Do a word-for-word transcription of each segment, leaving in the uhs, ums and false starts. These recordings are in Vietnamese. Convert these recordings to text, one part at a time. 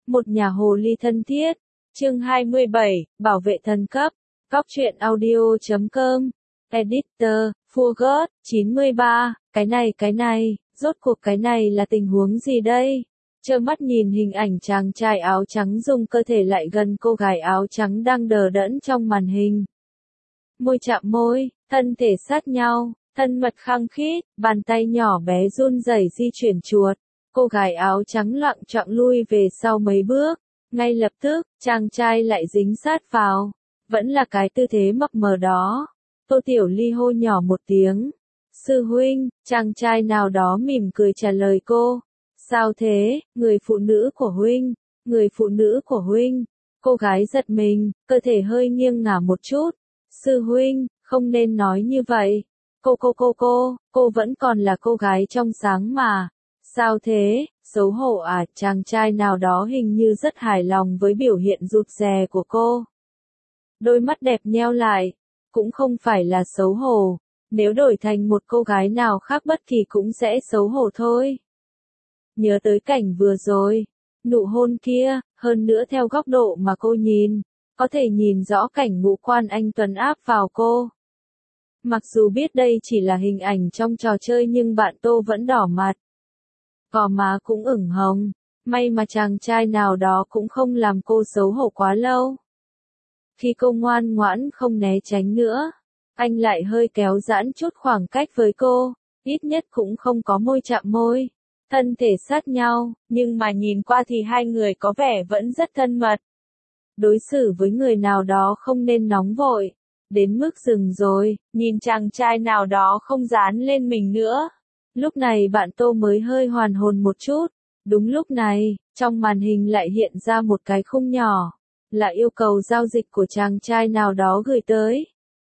Một nhà hồ ly thân thiết. Chương hai mươi bảy, bảo vệ thần cấp. Góc truyện audio chấm com. Editor, Forgot, chín mươi ba, cái này cái này, rốt cuộc cái này là tình huống gì đây? Trơ mắt nhìn hình ảnh chàng trai áo trắng dùng cơ thể lại gần cô gái áo trắng đang đờ đẫn trong màn hình. Môi chạm môi, thân thể sát nhau, thân mật khăng khít, bàn tay nhỏ bé run rẩy di chuyển chuột. Cô gái áo trắng loạng choạng lui về sau mấy bước. Ngay lập tức, chàng trai lại dính sát vào. Vẫn là cái tư thế mập mờ đó. Tô Tiểu Ly hô nhỏ một tiếng. Sư huynh, chàng trai nào đó mỉm cười trả lời cô. Sao thế, người phụ nữ của huynh, người phụ nữ của huynh. Cô gái giật mình, cơ thể hơi nghiêng ngả một chút. Sư huynh, không nên nói như vậy. Cô cô cô cô, cô vẫn còn là cô gái trong sáng mà. Sao thế, xấu hổ à, chàng trai nào đó hình như rất hài lòng với biểu hiện rụt rè của cô. Đôi mắt đẹp nheo lại, cũng không phải là xấu hổ, nếu đổi thành một cô gái nào khác bất kỳ cũng sẽ xấu hổ thôi. Nhớ tới cảnh vừa rồi, nụ hôn kia, hơn nữa theo góc độ mà cô nhìn, có thể nhìn rõ cảnh ngũ quan anh tuấn áp vào cô. Mặc dù biết đây chỉ là hình ảnh trong trò chơi nhưng bạn Tô vẫn đỏ mặt. Gò má cũng ửng hồng, may mà chàng trai nào đó cũng không làm cô xấu hổ quá lâu. Khi cô ngoan ngoãn không né tránh nữa, anh lại hơi kéo giãn chút khoảng cách với cô, ít nhất cũng không có môi chạm môi, thân thể sát nhau, nhưng mà nhìn qua thì hai người có vẻ vẫn rất thân mật. Đối xử với người nào đó không nên nóng vội, đến mức dừng rồi, nhìn chàng trai nào đó không dán lên mình nữa. Lúc này bạn Tô mới hơi hoàn hồn một chút. Đúng lúc này, trong màn hình lại hiện ra một cái khung nhỏ, là yêu cầu giao dịch của chàng trai nào đó gửi tới.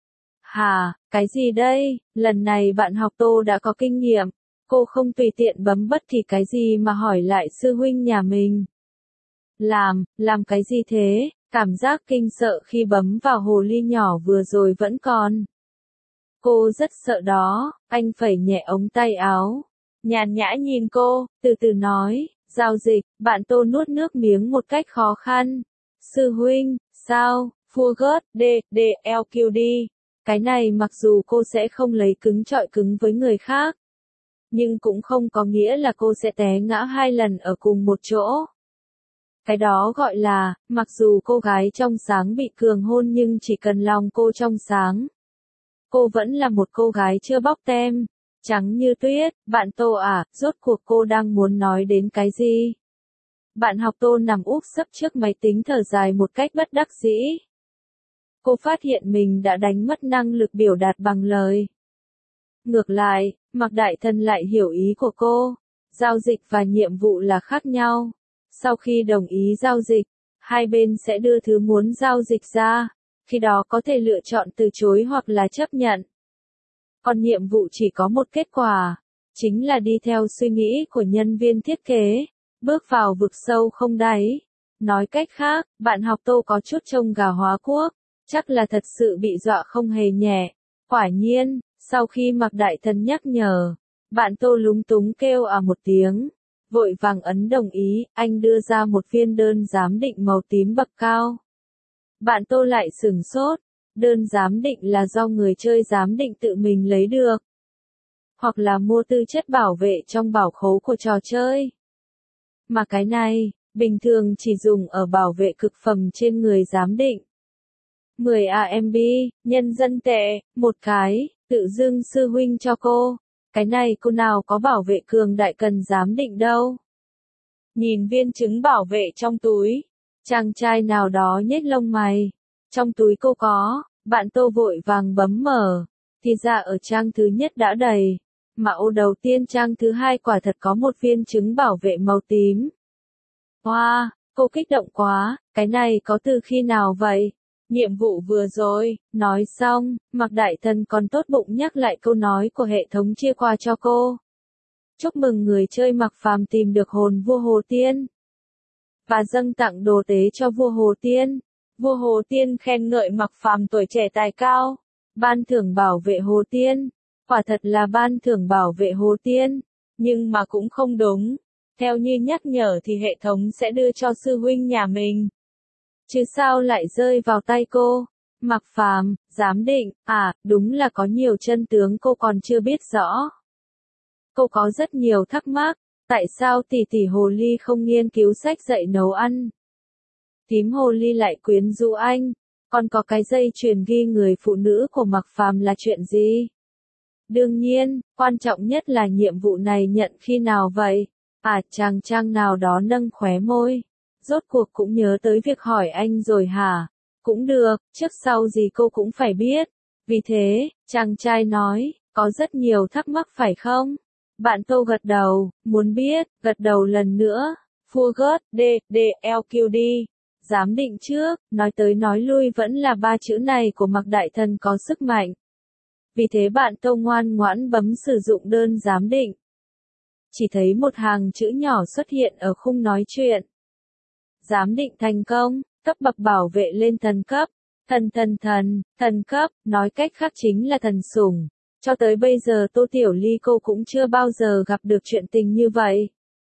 Hà, cái gì đây? Lần này bạn học Tô đã có kinh nghiệm, cô không tùy tiện bấm bất kỳ cái gì mà hỏi lại sư huynh nhà mình. Làm, làm cái gì thế? Cảm giác kinh sợ khi bấm vào hồ ly nhỏ vừa rồi vẫn còn. Cô rất sợ đó, anh phẩy nhẹ ống tay áo. Nhàn nhã nhìn cô, từ từ nói, giao dịch, bạn Tô nuốt nước miếng một cách khó khăn. Sư huynh, sao, Forgot, D, D, L Q D. Cái này mặc dù cô sẽ không lấy cứng chọi cứng với người khác, nhưng cũng không có nghĩa là cô sẽ té ngã hai lần ở cùng một chỗ. Cái đó gọi là, mặc dù cô gái trong sáng bị cường hôn nhưng chỉ cần lòng cô trong sáng. Cô vẫn là một cô gái chưa bóc tem, trắng như tuyết. Bạn Tô à, rốt cuộc cô đang muốn nói đến cái gì? Bạn học Tô nằm úp sấp trước máy tính thở dài một cách bất đắc dĩ. Cô phát hiện mình đã đánh mất năng lực biểu đạt bằng lời. Ngược lại, Mạc Đại Thần lại hiểu ý của cô. Giao dịch và nhiệm vụ là khác nhau. Sau khi đồng ý giao dịch, hai bên sẽ đưa thứ muốn giao dịch ra. Khi đó có thể lựa chọn từ chối hoặc là chấp nhận. Còn nhiệm vụ chỉ có một kết quả, chính là đi theo suy nghĩ của nhân viên thiết kế, bước vào vực sâu không đáy. Nói cách khác, bạn học Tô có chút trông gà hóa quốc, chắc là thật sự bị dọa không hề nhẹ. Quả nhiên, sau khi Mạc Đại Thần nhắc nhở, bạn Tô lúng túng kêu à một tiếng, vội vàng ấn đồng ý, anh đưa ra một viên đơn giám định màu tím bậc cao. Bạn Tô lại sửng sốt, đơn giám định là do người chơi giám định tự mình lấy được, hoặc là mua tư chất bảo vệ trong bảo khố của trò chơi. Mà cái này, bình thường chỉ dùng ở bảo vệ cực phẩm trên người giám định. mười A M B, nhân dân tệ, một cái, tự dưng sư huynh cho cô. Cái này cô nào có bảo vệ cường đại cần giám định đâu. Nhìn viên chứng bảo vệ trong túi. Chàng trai nào đó nhếch lông mày. Trong túi cô có, bạn Tô vội vàng bấm mở. Thì ra ở trang thứ nhất đã đầy. Mà ô đầu tiên trang thứ hai quả thật có một viên chứng bảo vệ màu tím. Wow, cô kích động quá, cái này có từ khi nào vậy? Nhiệm vụ vừa rồi, nói xong, Mạc Đại Thần còn tốt bụng nhắc lại câu nói của hệ thống chia qua cho cô. Chúc mừng người chơi Mạc Phàm tìm được hồn vua Hồ Tiên. Và dâng tặng đồ tế cho vua Hồ Tiên. Vua Hồ Tiên khen ngợi Mạc Phàm tuổi trẻ tài cao. Ban thưởng bảo vệ Hồ Tiên. Quả thật là ban thưởng bảo vệ Hồ Tiên. Nhưng mà cũng không đúng. theo như nhắc nhở thì hệ thống sẽ đưa cho sư huynh nhà mình. Chứ sao lại rơi vào tay cô? Mạc Phàm, giám định, à, đúng là có nhiều chân tướng cô còn chưa biết rõ. Cô có rất nhiều thắc mắc, tại sao tỷ tỷ hồ ly không nghiên cứu sách dạy nấu ăn? Tím hồ ly lại quyến rũ anh, còn có cái dây chuyền ghi người phụ nữ của Mạc Phàm là chuyện gì? Đương nhiên, quan trọng nhất là nhiệm vụ này nhận khi nào vậy? À, chàng trang nào đó nâng khóe môi. Rốt cuộc cũng nhớ tới việc hỏi anh rồi hả? Cũng được, trước sau gì cô cũng phải biết. Vì thế, chàng trai nói, có rất nhiều thắc mắc phải không? Bạn Tô gật đầu, muốn biết, gật đầu lần nữa. Forget, D, D, L Q D. Giám định trước, nói tới nói lui vẫn là ba chữ này của Mạc Đại Thần có sức mạnh. Vì thế bạn Tô ngoan ngoãn bấm sử dụng đơn giám định. Chỉ thấy một hàng chữ nhỏ xuất hiện ở khung nói chuyện. Giám định thành công, cấp bậc bảo vệ lên thần cấp. Thần thần thần, thần cấp, nói cách khác chính là thần sủng. Cho tới bây giờ Tô Tiểu Ly cô cũng chưa bao giờ gặp được chuyện tình như vậy.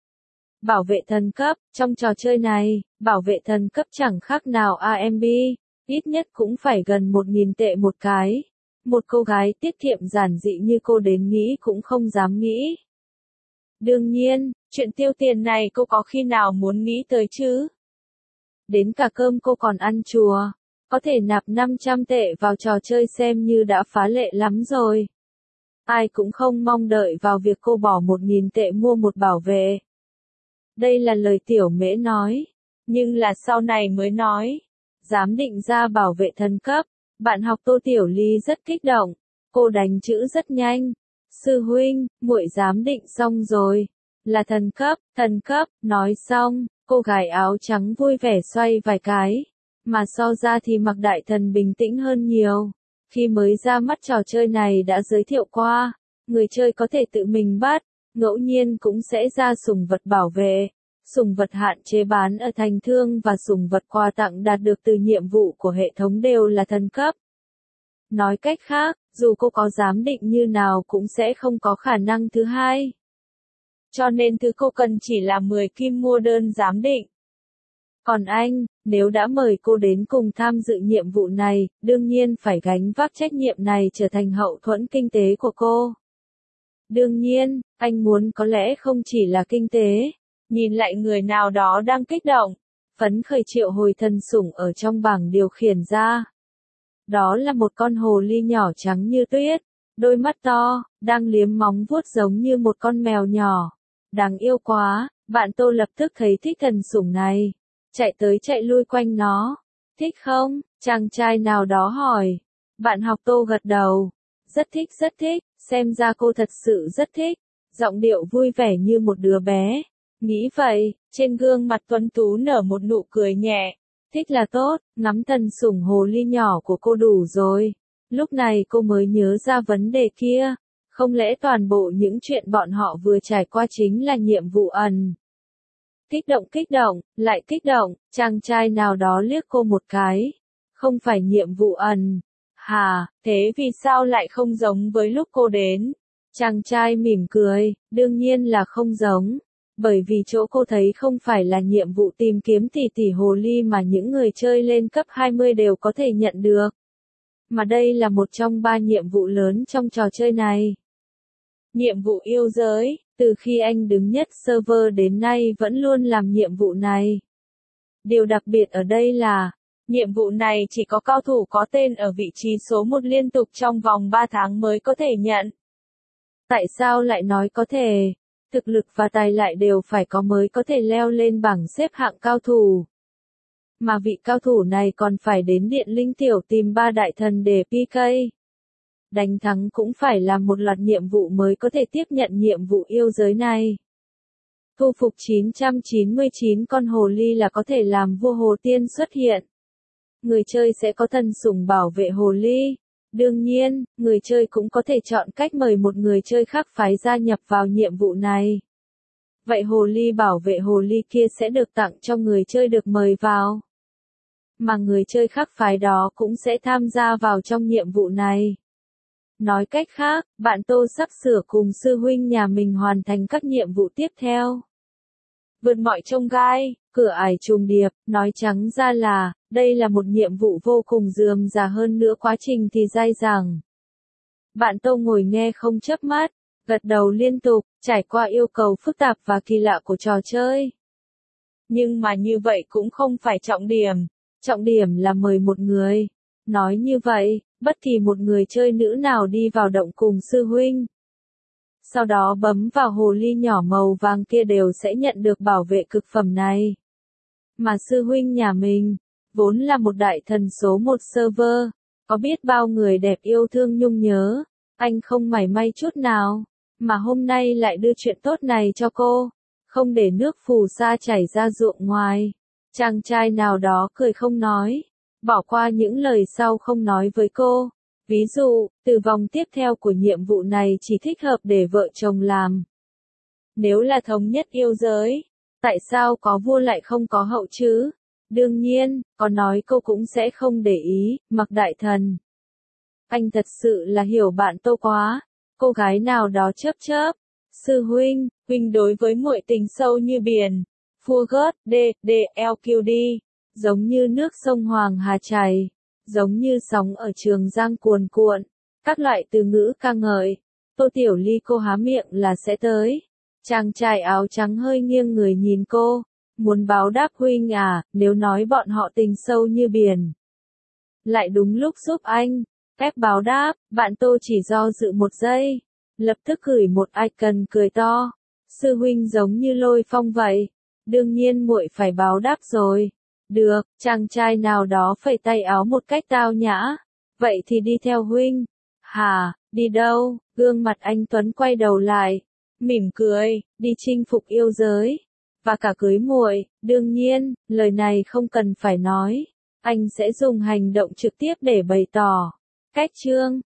Bảo vệ thần cấp, trong trò chơi này, bảo vệ thần cấp chẳng khác nào a em bê, ít nhất cũng phải gần một nghìn tệ một cái. Một cô gái tiết kiệm giản dị như cô đến nghĩ cũng không dám nghĩ. Đương nhiên, chuyện tiêu tiền này cô có khi nào muốn nghĩ tới chứ? Đến cả cơm cô còn ăn chùa, có thể nạp năm trăm tệ vào trò chơi xem như đã phá lệ lắm rồi. Ai cũng không mong đợi vào việc cô bỏ một nghìn tệ mua một bảo vệ. Đây là lời Tiểu Mễ nói, nhưng là sau này mới nói. Giám định ra bảo vệ thần cấp, bạn học Tô Tiểu Ly rất kích động, cô đánh chữ rất nhanh. Sư huynh, muội giám định xong rồi, là thần cấp, thần cấp, nói xong, cô gái áo trắng vui vẻ xoay vài cái, mà so ra thì Mạc Đại Thần bình tĩnh hơn nhiều. Khi mới ra mắt trò chơi này đã giới thiệu qua, người chơi có thể tự mình bắt, ngẫu nhiên cũng sẽ ra sủng vật bảo vệ, sủng vật hạn chế bán ở thành thương và sủng vật quà tặng đạt được từ nhiệm vụ của hệ thống đều là thần cấp. Nói cách khác, dù cô có giám định như nào cũng sẽ không có khả năng thứ hai. Cho nên thứ cô cần chỉ là mười kim mua đơn giám định. Còn anh, nếu đã mời cô đến cùng tham dự nhiệm vụ này, đương nhiên phải gánh vác trách nhiệm này trở thành hậu thuẫn kinh tế của cô. Đương nhiên, anh muốn có lẽ không chỉ là kinh tế. Nhìn lại người nào đó đang kích động, phấn khởi triệu hồi thần sủng ở trong bảng điều khiển ra. Đó là một con hồ ly nhỏ trắng như tuyết, đôi mắt to, đang liếm móng vuốt giống như một con mèo nhỏ. Đáng yêu quá, bạn Tô lập tức thấy thích thần sủng này, chạy tới chạy lui quanh nó. Thích không? Chàng trai nào đó hỏi. Bạn học Tô gật đầu. Rất thích rất thích, xem ra cô thật sự rất thích. Giọng điệu vui vẻ như một đứa bé. Nghĩ vậy, trên gương mặt tuấn tú nở một nụ cười nhẹ. Thích là tốt, ngắm thần sủng hồ ly nhỏ của cô đủ rồi. Lúc này cô mới nhớ ra vấn đề kia. Không lẽ toàn bộ những chuyện bọn họ vừa trải qua chính là nhiệm vụ ẩn? Kích động kích động, lại kích động, chàng trai nào đó liếc cô một cái. Không phải nhiệm vụ ẩn. Hà, thế vì sao lại không giống với lúc cô đến? Chàng trai mỉm cười, đương nhiên là không giống. Bởi vì chỗ cô thấy không phải là nhiệm vụ tìm kiếm tỷ tỷ hồ ly mà những người chơi lên cấp hai mươi đều có thể nhận được. Mà đây là một trong ba nhiệm vụ lớn trong trò chơi này. Nhiệm vụ yêu giới, từ khi anh đứng nhất server đến nay vẫn luôn làm nhiệm vụ này. Điều đặc biệt ở đây là, nhiệm vụ này chỉ có cao thủ có tên ở vị trí số một liên tục trong vòng ba tháng mới có thể nhận. Tại sao lại nói có thể? Thực lực và tài lại đều phải có mới có thể leo lên bảng xếp hạng cao thủ. Mà vị cao thủ này còn phải đến Điện Linh Tiểu tìm ba đại thần để pê ca. Đánh thắng cũng phải làm một loạt nhiệm vụ mới có thể tiếp nhận nhiệm vụ yêu giới này. Thu phục chín trăm chín mươi chín con hồ ly là có thể làm vua hồ tiên xuất hiện. Người chơi sẽ có thần sủng bảo vệ hồ ly. Đương nhiên, người chơi cũng có thể chọn cách mời một người chơi khác phái gia nhập vào nhiệm vụ này. Vậy hồ ly bảo vệ hồ ly kia sẽ được tặng cho người chơi được mời vào. Mà người chơi khác phái đó cũng sẽ tham gia vào trong nhiệm vụ này. Nói cách khác, bạn Tô sắp sửa cùng sư huynh nhà mình hoàn thành các nhiệm vụ tiếp theo. vượt mọi chông gai, cửa ải trùng điệp, nói trắng ra là, đây là một nhiệm vụ vô cùng rườm rà, hơn nữa quá trình thì dai dẳng. Bạn Tô ngồi nghe không chớp mắt, gật đầu liên tục, trải qua yêu cầu phức tạp và kỳ lạ của trò chơi. Nhưng mà như vậy cũng không phải trọng điểm, trọng điểm là mời một người. Nói như vậy, bất kỳ một người chơi nữ nào đi vào động cùng sư huynh, sau đó bấm vào hồ ly nhỏ màu vàng kia đều sẽ nhận được bảo vệ cực phẩm này. Mà sư huynh nhà mình, vốn là một đại thần số một server, có biết bao người đẹp yêu thương nhung nhớ, anh không mảy may chút nào, mà hôm nay lại đưa chuyện tốt này cho cô, không để nước phù sa chảy ra ruộng ngoài. Chàng trai nào đó cười không nói, bỏ qua những lời sau không nói với cô. Ví dụ, từ vòng tiếp theo của nhiệm vụ này chỉ thích hợp để vợ chồng làm. Nếu là thống nhất yêu giới, tại sao có vua lại không có hậu chứ? Đương nhiên, có nói cô cũng sẽ không để ý, mặc đại thần. Anh thật sự là hiểu bạn Tô quá. Cô gái nào đó chớp chớp. Sư huynh, huynh đối với muội tình sâu như biển. Forgot, D, D, L Q D. Giống như nước sông Hoàng Hà chảy. Giống như sóng ở Trường Giang cuồn cuộn. Các loại từ ngữ ca ngợi. Tô Tiểu Ly cô há miệng là sẽ tới. Chàng trai áo trắng hơi nghiêng người nhìn cô. Muốn báo đáp huynh à, nếu nói bọn họ tình sâu như biển. Lại đúng lúc giúp anh. Phép báo đáp, bạn Tô chỉ do dự một giây. Lập tức gửi một icon cười to. Sư huynh giống như lôi phong vậy. Đương nhiên muội phải báo đáp rồi. Được, chàng trai nào đó phẩy tay áo một cách tao nhã. Vậy thì đi theo huynh. Hả, đi đâu? Gương mặt anh Tuấn quay đầu lại. Mỉm cười, đi chinh phục yêu giới. Và cả cưới muội, đương nhiên, lời này không cần phải nói. Anh sẽ dùng hành động trực tiếp để bày tỏ. Cách chương